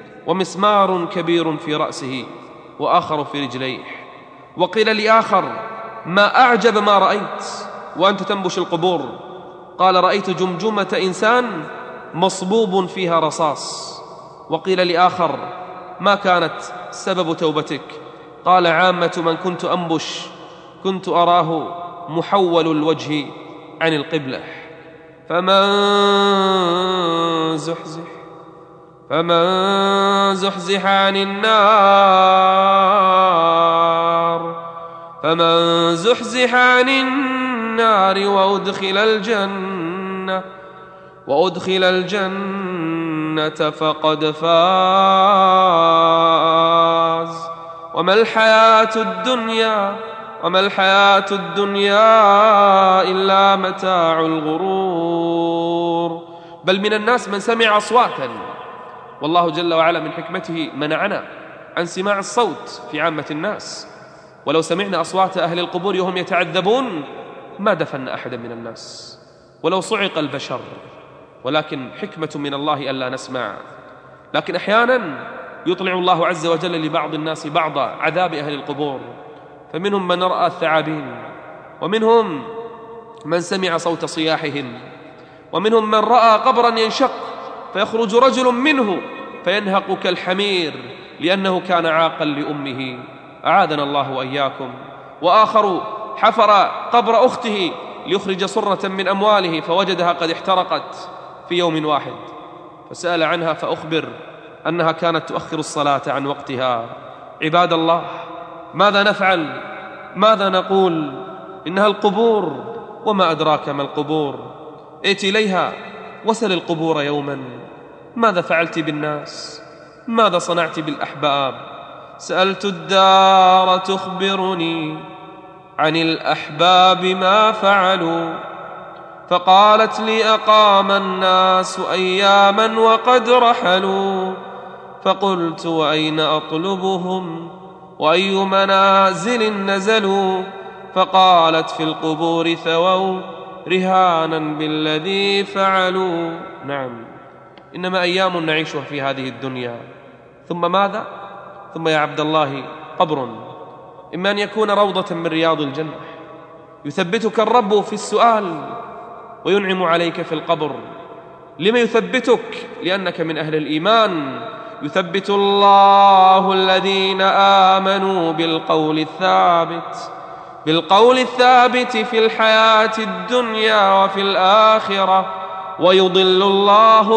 ومسمار كبير في رأسه، وآخر في رجليه. وقيل لآخر: ما أعجب ما رأيت وأنت تنبش القبور؟ قال: رأيت جمجمة إنسان مصبوب فيها رصاص. وقيل لآخر: ما كانت سبب توبتك؟ قال: عامة من كنت أنبش كنت أراه محول الوجه عن القبلة. فمن زحزح فمن زحزح عن النار فمن زحزح عن النار وأدخل الجنة وأدخل الجنة فقد فاز. وما الحياة الدنيا وما الحياة الدنيا إلا متاع الغرور. بل من الناس من سمع أصواتا، والله جل وعلا من حكمته منعنا عن سماع الصوت في عامة الناس. ولو سمعنا أصوات أهل القبور وهم يتعذبون ما دفن أحدا من الناس ولو صعق البشر، ولكن حكمة من الله ألا نسمع. لكن أحيانا يطلع الله عز وجل لبعض الناس بعض عذاب أهل القبور، فمنهم من رأى الثعابين، ومنهم من سمع صوت صياحهم، ومنهم من رأى قبرا ينشق فيخرج رجل منه فينهق كالحمير لأنه كان عاقا لأمه، أعاذنا الله وإياكم. وآخر حفر قبر أخته ليخرج صرة من أمواله فوجدها قد احترقت في يوم واحد، فسأل عنها فأخبر أنها كانت تؤخر الصلاة عن وقتها. عباد الله، ماذا نفعل؟ ماذا نقول؟ إنها القبور. وما أدراك ما القبور. ائت إليها وسل القبور يوما: ماذا فعلت بالناس؟ ماذا صنعت بالأحباب؟ سألت الدار تخبرني عن الأحباب ما فعلوا، فقالت لي: أقام الناس أياما وقد رحلوا. فقلت: وأين أطلبهم وأي منازل نزلوا؟ فقالت: في القبور ثووا رهانا بالذي فعلوا. نعم، إنما أيام نعيشها في هذه الدنيا، ثم ماذا؟ ثم يا عبد الله قبر، إما أن يكون روضة من رياض الجنة يثبتك الرب في السؤال وينعم عليك في القبر. لما يثبتك؟ لأنك من أهل الإيمان. يثبت الله الذين آمنوا بالقول الثابت بالقول الثابت في الحياة الدنيا وفي الآخرة، ويضل الله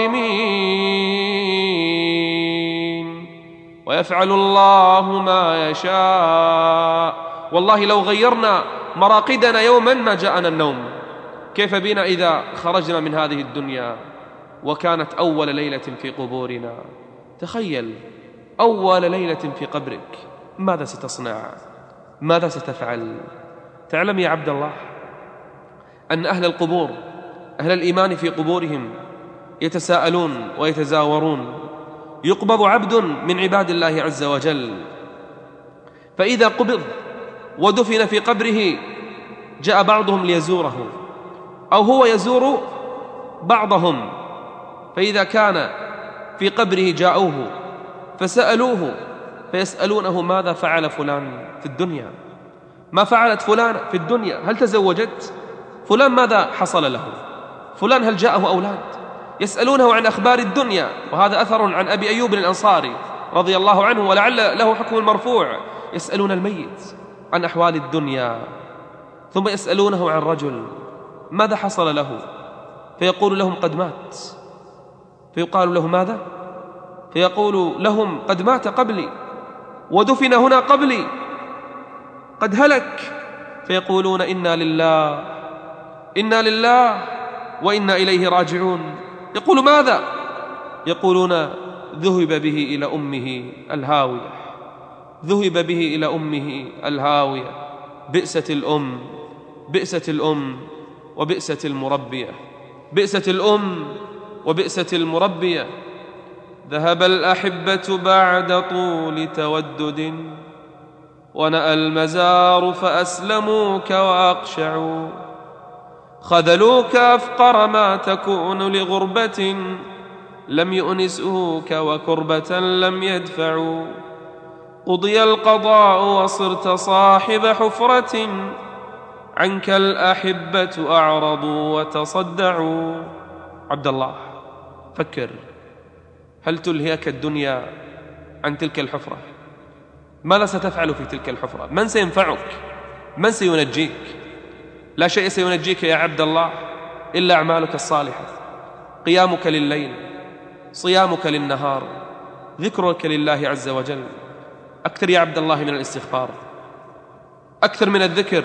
الظالمين ويفعل الله ما يشاء. والله لو غيرنا مراقدنا يوما ما جاءنا النوم. كيف بنا إذا خرجنا من هذه الدنيا وكانت أول ليلة في قبورنا؟ تخيل أول ليلة في قبرك، ماذا ستصنع؟ ماذا ستفعل؟ تعلم يا عبد الله أن أهل القبور، أهل الإيمان في قبورهم يتساءلون ويتزاورون. يقبض عبد من عباد الله عز وجل، فإذا قبض ودفن في قبره جاء بعضهم ليزوره، أو هو يزور بعضهم. فإذا كان في قبره جاءوه فسألوه فيسألونه: ماذا فعل فلان في الدنيا؟ ما فعلت فلان في الدنيا؟ هل تزوجت؟ فلان ماذا حصل له؟ فلان هل جاءه أولاد؟ يسألونه عن أخبار الدنيا. وهذا أثر عن أبي أيوب الأنصاري رضي الله عنه، ولعل له حكم المرفوع. يسألون الميت عن أحوال الدنيا، ثم يسألونه عن رجل ماذا حصل له؟ فيقول لهم: قد مات. فيقال له: ماذا؟ فيقول لهم: قد مات قبلي ودفن هنا قبلي، قد هلك. فيقولون: إنا لله إنا لله وإنا إليه راجعون. يقول: ماذا؟ يقولون: ذهب به إلى أمه الهاوية ذهب به إلى أمه الهاوية بئست الأم بئست الأم وبئست المربية بئست الأم وبئست المربية. ذهب الأحبة بعد طول تودد، ونأى المزار فأسلموك وأقشعوا. خذلوك أفقر ما تكون لغربة، لم يؤنسوك وكربة لم يدفعوا. قضي القضاء وصرت صاحب حفرة، عنك الأحبة أعرضوا وتصدعوا. عبد الله، فكر، هل تلهيك الدنيا عن تلك الحفرة؟ ماذا ستفعل في تلك الحفرة؟ من سينفعك؟ من سينجيك؟ لا شيء سينجيك يا عبد الله إلا أعمالك الصالحة، قيامك لليل، صيامك للنهار، ذكرك لله عز وجل. أكثر يا عبد الله من الاستغفار، أكثر من الذكر،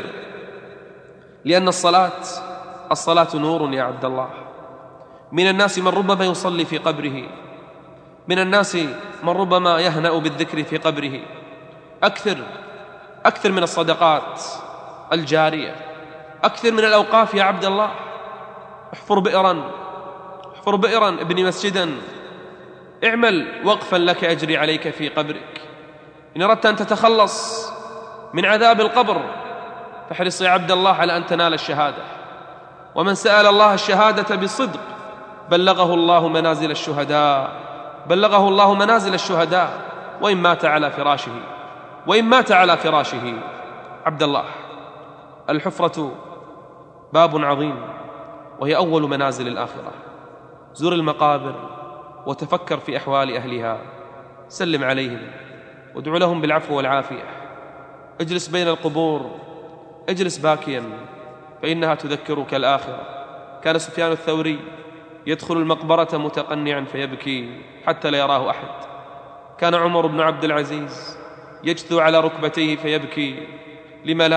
لأن الصلاة الصلاة نور يا عبد الله. من الناس من ربما يصلي في قبره، من الناس من ربما يهنأ بالذكر في قبره. أكثر أكثر من الصدقات الجارية، أكثر من الأوقاف يا عبد الله. احفر بئرا احفر بئرا ابني مسجدا، اعمل وقفا لك أجري عليك في قبرك. إن أردت أن تتخلص من عذاب القبر فاحرص يا عبد الله على أن تنال الشهادة. ومن سأل الله الشهادة بصدق بلغه الله منازل الشهداء بلغه الله منازل الشهداء وإن مات على فراشه وإن مات على فراشه. عبد الله، الحفرة باب عظيم، وهي أول منازل الآخرة. زر المقابر وتفكر في أحوال أهلها، سلم عليهم وادعو لهم بالعفو والعافية. اجلس بين القبور، اجلس باكيا، فإنها تذكرك الآخرة. كان سفيان الثوري يدخل المقبرة متقنعا فيبكي حتى لا يراه أحد. كان عمر بن عبد العزيز يجثو على ركبتيه فيبكي. لم لا؟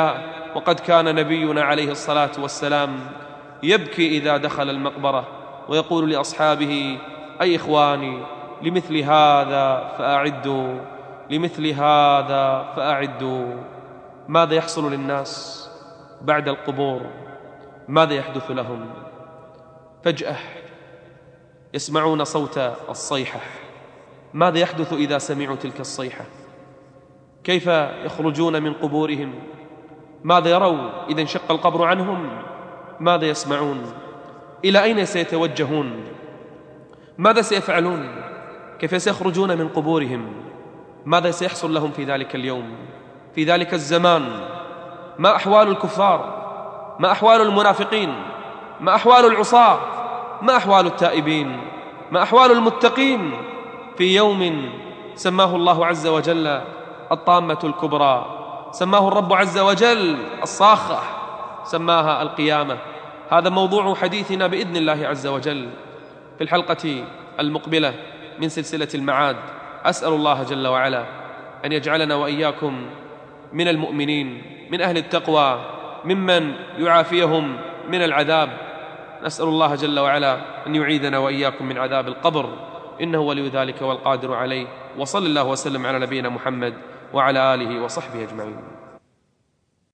وقد كان نبينا عليه الصلاة والسلام يبكي إذا دخل المقبرة ويقول لأصحابه: أي إخواني، لمثل هذا فأعدوا، لمثل هذا فأعدوا. ماذا يحصل للناس بعد القبور؟ ماذا يحدث لهم؟ فجأة يسمعون صوت الصيحة. ماذا يحدث إذا سمعوا تلك الصيحة؟ كيف يخرجون من قبورهم؟ ماذا يروا إذا انشق القبر عنهم؟ ماذا يسمعون؟ إلى أين سيتوجهون؟ ماذا سيفعلون؟ كيف سيخرجون من قبورهم؟ ماذا سيحصل لهم في ذلك اليوم، في ذلك الزمان؟ ما أحوال الكفار؟ ما أحوال المنافقين؟ ما أحوال العصاة؟ ما أحوال التائبين؟ ما أحوال المتقين في يوم سماه الله عز وجل الطامة الكبرى، سماه الرب عز وجل الصاخة، سماها القيامة؟ هذا موضوع حديثنا بإذن الله عز وجل في الحلقة المقبلة من سلسلة المعاد. أسأل الله جل وعلا أن يجعلنا وإياكم من المؤمنين، من أهل التقوى، ممن يعافيهم من العذاب. نسأل الله جل وعلا أن يعيذنا وإياكم من عذاب القبر، إنه ولي ذلك والقادر عليه. وصلى الله وسلم على نبينا محمد وعلى آله وصحبه أجمعين.